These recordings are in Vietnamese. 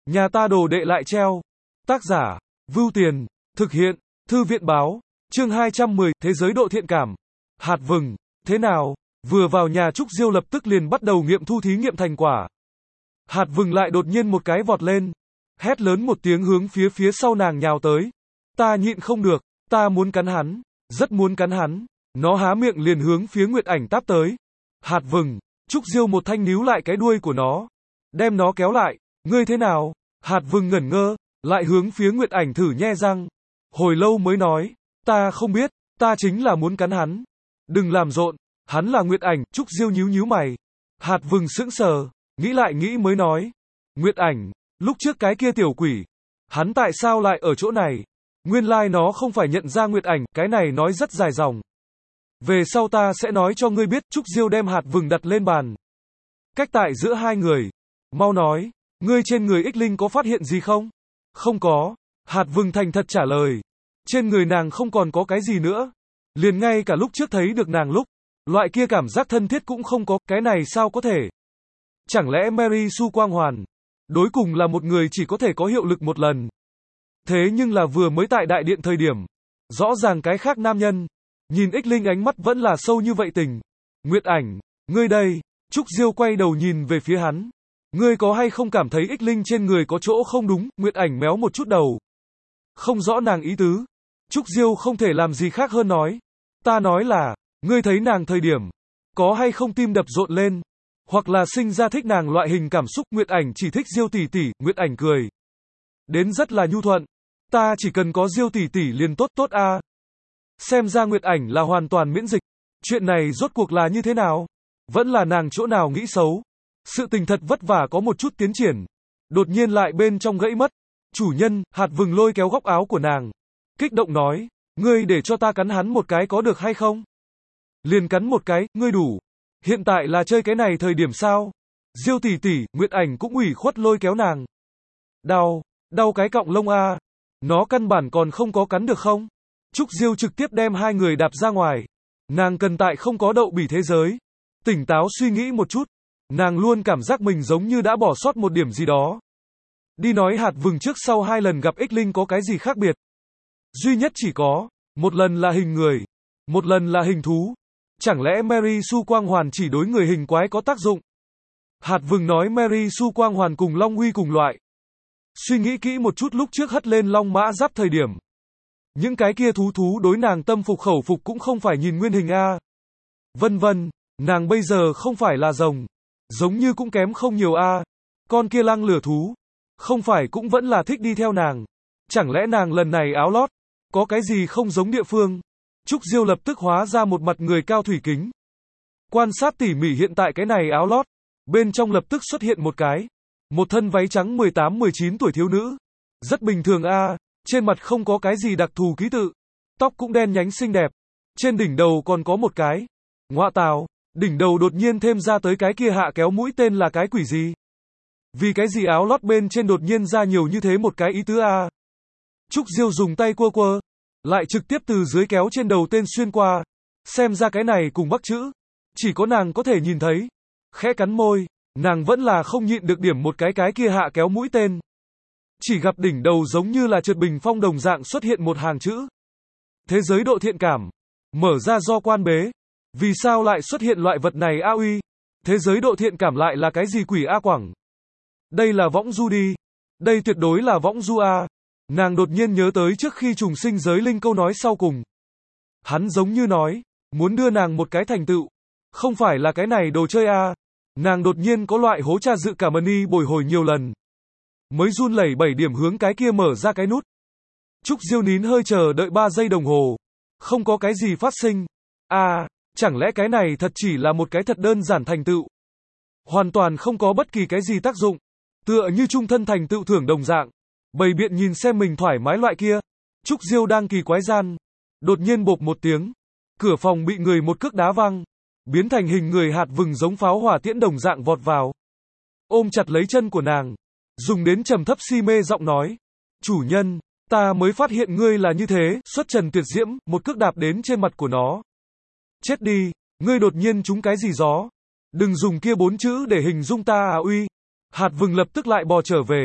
Nhà ta đồ đệ lại treo. Tác giả, Vưu Tiền, thực hiện, Thư viện báo, chương 210, Thế giới độ thiện cảm. Hạt vừng, thế nào? Vừa vào nhà Trúc Diêu lập tức liền bắt đầu nghiệm thu thí nghiệm thành quả. Hạt vừng lại đột nhiên một cái vọt lên, hét lớn một tiếng hướng phía sau nàng nhào tới. Ta nhịn không được, ta muốn cắn hắn, rất muốn cắn hắn. Nó há miệng liền hướng phía Nguyệt Ảnh táp tới. Hạt vừng, Trúc Diêu một thanh níu lại cái đuôi của nó, đem nó kéo lại. Ngươi thế nào? Hạt vừng ngẩn ngơ, lại hướng phía Nguyệt Ảnh thử nhe răng. Hồi lâu mới nói, ta không biết, ta chính là muốn cắn hắn. Đừng làm rộn, hắn là Nguyệt Ảnh. Trúc Diêu nhíu mày. Hạt vừng sững sờ, nghĩ lại nghĩ mới nói, Nguyệt Ảnh, lúc trước cái kia tiểu quỷ, hắn tại sao lại ở chỗ này? Nguyên lai nó không phải nhận ra Nguyệt Ảnh, cái này nói rất dài dòng. Về sau ta sẽ nói cho ngươi biết. Trúc Diêu đem hạt vừng đặt lên bàn, cách tại giữa hai người. Mau nói, ngươi trên người Ích Linh có phát hiện gì không? Không có. Hạt vừng thành thật trả lời. Trên người nàng không còn có cái gì nữa. Liền ngay cả lúc trước thấy được nàng lúc, loại kia cảm giác thân thiết cũng không có. Cái này sao có thể? Chẳng lẽ Mary Sue quang hoàn đối cùng là một người chỉ có thể có hiệu lực một lần? Thế nhưng là vừa mới tại đại điện thời điểm, rõ ràng cái khác nam nhân nhìn Ích Linh ánh mắt vẫn là sâu như vậy tình. Nguyệt Ảnh, ngươi đây. Trúc Diêu quay đầu nhìn về phía hắn. Ngươi có hay không cảm thấy Ích Linh trên người có chỗ không đúng? Nguyệt Ảnh méo một chút đầu, không rõ nàng ý tứ. Trúc Diêu không thể làm gì khác hơn nói, ta nói là, ngươi thấy nàng thời điểm, có hay không tim đập rộn lên, hoặc là sinh ra thích nàng loại hình cảm xúc? Nguyệt Ảnh chỉ thích Diêu tỷ tỷ. Nguyệt Ảnh cười đến rất là nhu thuận. Ta chỉ cần có Diêu tỷ tỷ liền tốt tốt a. Xem ra Nguyệt Ảnh là hoàn toàn miễn dịch. Chuyện này rốt cuộc là như thế nào? Vẫn là nàng chỗ nào nghĩ xấu? Sự tình thật vất vả có một chút tiến triển, đột nhiên lại bên trong gãy mất. Chủ nhân. Hạt vừng lôi kéo góc áo của nàng, kích động nói, ngươi để cho ta cắn hắn một cái có được hay không? Liền cắn một cái, ngươi đủ. Hiện tại là chơi cái này thời điểm sao? Diêu tỷ tỷ. Nguyệt Ảnh cũng ủy khuất lôi kéo nàng. Đau cái cọng lông a. Nó căn bản còn không có cắn được không? Trúc Diêu trực tiếp đem hai người đạp ra ngoài. Nàng cần tại không có đậu bỉ thế giới tỉnh táo suy nghĩ một chút. Nàng luôn cảm giác mình giống như đã bỏ sót một điểm gì đó. Đi nói hạt vừng trước sau hai lần gặp Ích Linh có cái gì khác biệt? Duy nhất chỉ có, một lần là hình người, một lần là hình thú. Chẳng lẽ Mary Sue quang hoàn chỉ đối người hình quái có tác dụng? Hạt vừng nói Mary Sue quang hoàn cùng Long Uy cùng loại. Suy nghĩ kỹ một chút, lúc trước hất lên Long Mã Giáp thời điểm, những cái kia thú đối nàng tâm phục khẩu phục cũng không phải nhìn nguyên hình a. Vân vân, nàng bây giờ không phải là rồng, giống như cũng kém không nhiều a. Con kia lăng lửa thú, không phải cũng vẫn là thích đi theo nàng. Chẳng lẽ nàng lần này áo lót có cái gì không giống địa phương? Trúc Diêu lập tức hóa ra một mặt người cao thủy kính, quan sát tỉ mỉ hiện tại cái này áo lót, bên trong lập tức xuất hiện một thân váy trắng 18-19 tuổi thiếu nữ. Rất bình thường a, trên mặt không có cái gì đặc thù ký tự, tóc cũng đen nhánh xinh đẹp, trên đỉnh đầu còn có một cái. Ngoạ tào, đỉnh đầu đột nhiên thêm ra tới cái kia hạ kéo mũi tên là cái quỷ gì? Vì cái gì áo lót bên trên đột nhiên ra nhiều như thế một cái ý tứ a? Trúc Diêu dùng tay quơ, lại trực tiếp từ dưới kéo trên đầu tên xuyên qua. Xem ra cái này cùng bắc chữ, chỉ có nàng có thể nhìn thấy. Khẽ cắn môi, nàng vẫn là không nhịn được điểm một cái kia hạ kéo mũi tên. Chỉ gặp đỉnh đầu giống như là trượt bình phong đồng dạng xuất hiện một hàng chữ. Thế giới độ thiện cảm, mở ra do quan bế. Vì sao lại xuất hiện loại vật này a uy? Thế giới độ thiện cảm lại là cái gì quỷ a quẳng? Đây là võng du đi. Đây tuyệt đối là võng du a. Nàng đột nhiên nhớ tới trước khi trùng sinh giới linh câu nói sau cùng. Hắn giống như nói, muốn đưa nàng một cái thành tựu. Không phải là cái này đồ chơi a. Nàng đột nhiên có loại hố cha dự cảm ơn bồi hồi nhiều lần, mới run lẩy bẩy điểm hướng cái kia mở ra cái nút. Trúc Diêu nín hơi chờ đợi 3 giây đồng hồ. Không có cái gì phát sinh. Chẳng lẽ cái này thật chỉ là một cái thật đơn giản thành tựu? Hoàn toàn không có bất kỳ cái gì tác dụng. Tựa như trung thân thành tựu thưởng đồng dạng. Bày biện nhìn xem mình thoải mái loại kia. Trúc Diêu đang kỳ quái gian, đột nhiên bộp một tiếng. Cửa phòng bị người một cước đá văng, biến thành hình người hạt vừng giống pháo hỏa tiễn đồng dạng vọt vào, ôm chặt lấy chân của nàng, dùng đến trầm thấp si mê giọng nói, chủ nhân, ta mới phát hiện ngươi là như thế, xuất trần tuyệt diễm. Một cước đạp đến trên mặt của nó. Chết đi, ngươi đột nhiên trúng cái gì gió? Đừng dùng kia 4 chữ để hình dung ta à uy. Hạt vừng lập tức lại bò trở về,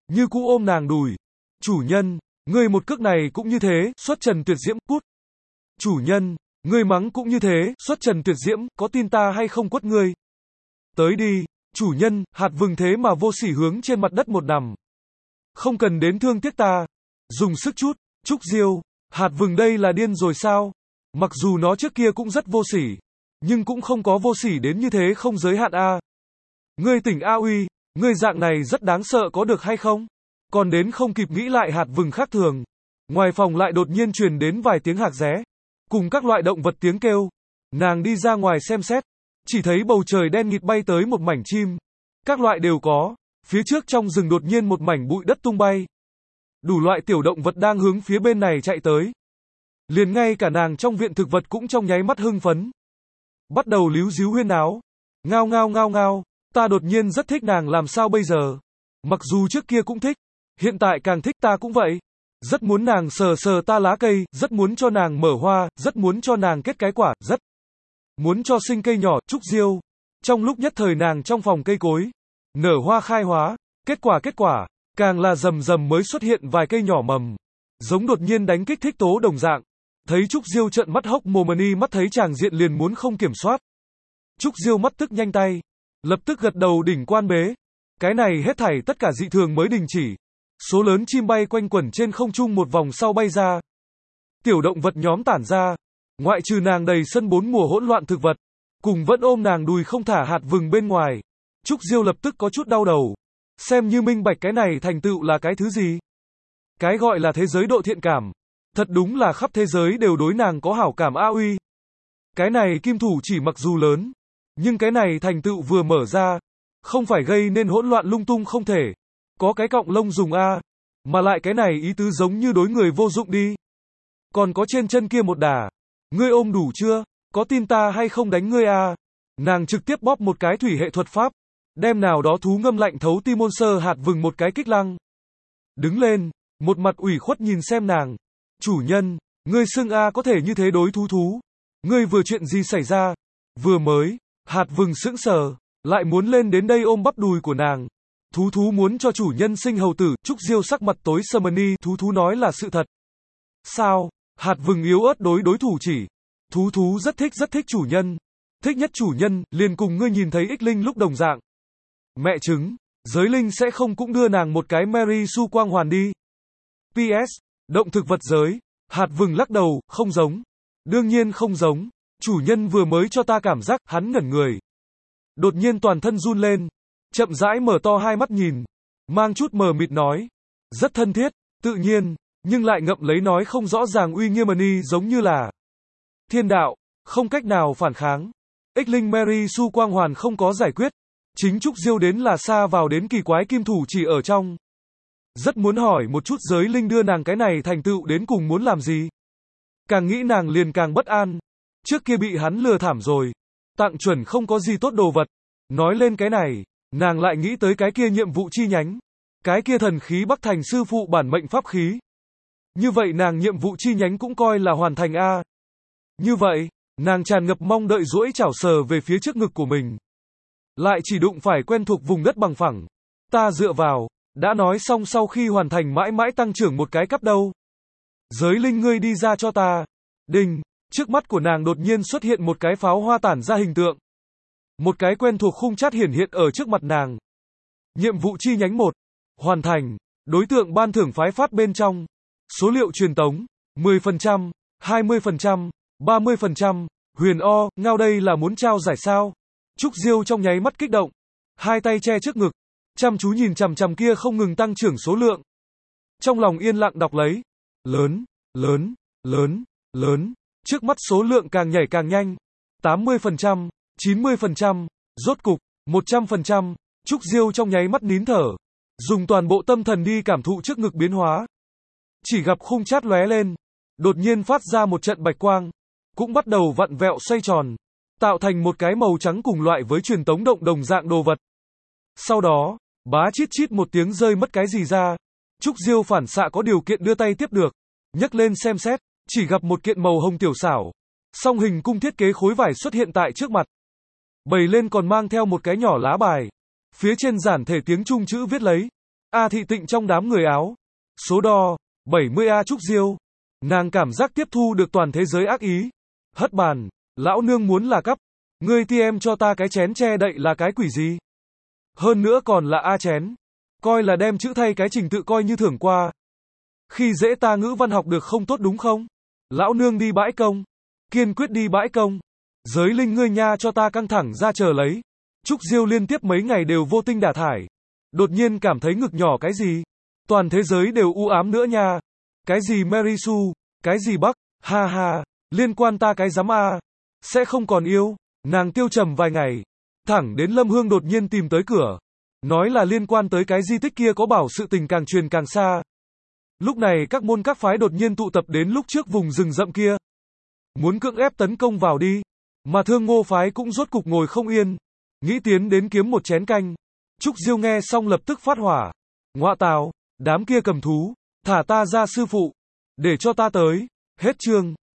như cũ ôm nàng đùi. Chủ nhân, ngươi một cước này cũng như thế, xuất trần tuyệt diễm, cút. Chủ nhân, ngươi mắng cũng như thế, xuất trần tuyệt diễm, có tin ta hay không quất ngươi? Tới đi, chủ nhân, hạt vừng thế mà vô sỉ hướng trên mặt đất một nằm. Không cần đến thương tiếc ta. Dùng sức chút, Trúc Diêu, hạt vừng đây là điên rồi sao? Mặc dù nó trước kia cũng rất vô sỉ, nhưng cũng không có vô sỉ đến như thế không giới hạn a. Ngươi tỉnh A Uy, ngươi dạng này rất đáng sợ có được hay không? Còn đến không kịp nghĩ lại hạt vừng khác thường. Ngoài phòng lại đột nhiên truyền đến vài tiếng hạc ré, cùng các loại động vật tiếng kêu. Nàng đi ra ngoài xem xét, chỉ thấy bầu trời đen nghịt bay tới một mảnh chim. Các loại đều có, phía trước trong rừng đột nhiên một mảnh bụi đất tung bay. Đủ loại tiểu động vật đang hướng phía bên này chạy tới. Liền ngay cả nàng trong viện thực vật cũng trong nháy mắt hưng phấn. Bắt đầu líu díu huyên náo. Ngao ngao ngao ngao, ta đột nhiên rất thích nàng làm sao bây giờ? Mặc dù trước kia cũng thích, hiện tại càng thích ta cũng vậy. Rất muốn nàng sờ sờ ta lá cây, rất muốn cho nàng mở hoa, rất muốn cho nàng kết cái quả, rất muốn cho sinh cây nhỏ, Trúc Diêu. Trong lúc nhất thời nàng trong phòng cây cối, nở hoa khai hóa, kết quả, càng là rầm rầm mới xuất hiện vài cây nhỏ mầm. Giống đột nhiên đánh kích thích tố đồng dạng. Thấy Trúc Diêu trợn mắt hốc mồm mắt thấy chàng diện liền muốn không kiểm soát. Trúc Diêu mắt tức nhanh tay, lập tức gật đầu đỉnh quan bế. Cái này hết thảy tất cả dị thường mới đình chỉ. Số lớn chim bay quanh quẩn trên không trung một vòng sau bay ra. Tiểu động vật nhóm tản ra. Ngoại trừ nàng đầy sân bốn mùa hỗn loạn thực vật, cùng vẫn ôm nàng đùi không thả hạt vừng bên ngoài. Trúc Diêu lập tức có chút đau đầu. Xem như minh bạch cái này thành tựu là cái thứ gì. Cái gọi là thế giới độ thiện cảm. Thật đúng là khắp thế giới đều đối nàng có hảo cảm A Uy. Cái này kim thủ chỉ mặc dù lớn, nhưng cái này thành tựu vừa mở ra, không phải gây nên hỗn loạn lung tung không thể. Có cái cọng lông dùng A, mà lại cái này ý tứ giống như đối người vô dụng đi. Còn có trên chân kia một đà, ngươi ôm đủ chưa? Có tin ta hay không đánh ngươi A? Nàng trực tiếp bóp một cái thủy hệ thuật pháp, đem nào đó thú ngâm lạnh thấu tim môn sơ hạt vừng một cái kích lăng. Đứng lên, một mặt ủy khuất nhìn xem nàng. Chủ nhân, ngươi xưng A có thể như thế đối thú. Ngươi vừa chuyện gì xảy ra? Vừa mới, hạt vừng sững sờ, lại muốn lên đến đây ôm bắp đùi của nàng. Thú muốn cho chủ nhân sinh hầu tử, Trúc Diêu sắc mặt tối summoning, thú nói là sự thật. Sao? Hạt vừng yếu ớt đối thủ chỉ. Thú rất thích chủ nhân. Thích nhất chủ nhân, liền cùng ngươi nhìn thấy ích linh lúc đồng dạng. Mẹ chứng, giới linh sẽ không cũng đưa nàng một cái Mary Sue quang hoàn đi. PS, động thực vật giới, hạt vừng lắc đầu, không giống. Đương nhiên không giống, chủ nhân vừa mới cho ta cảm giác, hắn ngẩn người. Đột nhiên toàn thân run lên, chậm rãi mở to hai mắt nhìn, mang chút mờ mịt nói. Rất thân thiết, tự nhiên, nhưng lại ngậm lấy nói không rõ ràng uy nghiêm giống như là thiên đạo, không cách nào phản kháng. Ích linh Mary Sue quang hoàn không có giải quyết. Chính Trúc Diêu đến là xa vào đến kỳ quái kim thủ chỉ ở trong. Rất muốn hỏi một chút giới linh đưa nàng cái này thành tựu đến cùng muốn làm gì. Càng nghĩ nàng liền càng bất an. Trước kia bị hắn lừa thảm rồi. Tặng chuẩn không có gì tốt đồ vật. Nói lên cái này, nàng lại nghĩ tới cái kia nhiệm vụ chi nhánh. Cái kia thần khí Bắc Thành sư phụ bản mệnh pháp khí. Như vậy nàng nhiệm vụ chi nhánh cũng coi là hoàn thành A. Như vậy, nàng tràn ngập mong đợi duỗi chảo sờ về phía trước ngực của mình. Lại chỉ đụng phải quen thuộc vùng đất bằng phẳng. Ta dựa vào, đã nói xong sau khi hoàn thành mãi mãi tăng trưởng một cái cấp đâu. Giới linh ngươi đi ra cho ta. Đinh, trước mắt của nàng đột nhiên xuất hiện một cái pháo hoa tản ra hình tượng. Một cái quen thuộc khung chat hiển hiện ở trước mặt nàng. Nhiệm vụ chi nhánh 1. Hoàn thành. Đối tượng ban thưởng phái phát bên trong. Số liệu truyền tống. 10%, 20%, 30%. Huyền O, ngao đây là muốn trao giải sao? Trúc Diêu trong nháy mắt kích động. Hai tay che trước ngực. Chăm chú nhìn chằm chằm kia không ngừng tăng trưởng số lượng. Trong lòng yên lặng đọc lấy. Lớn. Trước mắt số lượng càng nhảy càng nhanh. 80%, 90%, rốt cục, 100%. Trúc Diêu trong nháy mắt nín thở. Dùng toàn bộ tâm thần đi cảm thụ trước ngực biến hóa. Chỉ gặp khung chat lóe lên. Đột nhiên phát ra một trận bạch quang. Cũng bắt đầu vặn vẹo xoay tròn. Tạo thành một cái màu trắng cùng loại với truyền tống động đồng dạng đồ vật. Sau đó, bá chít chít một tiếng rơi mất cái gì ra. Trúc Diêu phản xạ có điều kiện đưa tay tiếp được. Nhấc lên xem xét, chỉ gặp một kiện màu hồng tiểu xảo. Song hình cung thiết kế khối vải xuất hiện tại trước mặt. Bày lên còn mang theo một cái nhỏ lá bài. Phía trên giản thể tiếng Trung chữ viết lấy. A Thị Tịnh trong đám người áo. Số đo, 70A Trúc Diêu. Nàng cảm giác tiếp thu được toàn thế giới ác ý. Hất bàn, lão nương muốn là cắp. Ngươi ti em cho ta cái chén che đậy là cái quỷ gì? Hơn nữa còn là A chén. Coi là đem chữ thay cái trình tự coi như thưởng qua. Khi dễ ta ngữ văn học được không tốt đúng không? Lão nương đi bãi công. Kiên quyết đi bãi công. Giới linh ngươi nha cho ta căng thẳng ra chờ lấy. Trúc Diêu liên tiếp mấy ngày đều vô tinh đả thải. Đột nhiên cảm thấy ngực nhỏ cái gì? Toàn thế giới đều u ám nữa nha. Cái gì Mary Sue, cái gì Bắc, ha ha, liên quan ta cái giám a. Sẽ không còn yêu. Nàng tiêu trầm vài ngày. Thẳng đến Lâm Hương đột nhiên tìm tới cửa. Nói là liên quan tới cái di tích kia có bảo sự tình càng truyền càng xa. Lúc này các môn các phái đột nhiên tụ tập đến lúc trước vùng rừng rậm kia. Muốn cưỡng ép tấn công vào đi. Mà Thương Ngô phái cũng rốt cục ngồi không yên. Nghĩ tiến đến kiếm một chén canh. Trúc Diêu nghe xong lập tức phát hỏa. Ngọa tào, đám kia cầm thú. Thả ta ra sư phụ. Để cho ta tới. Hết chương.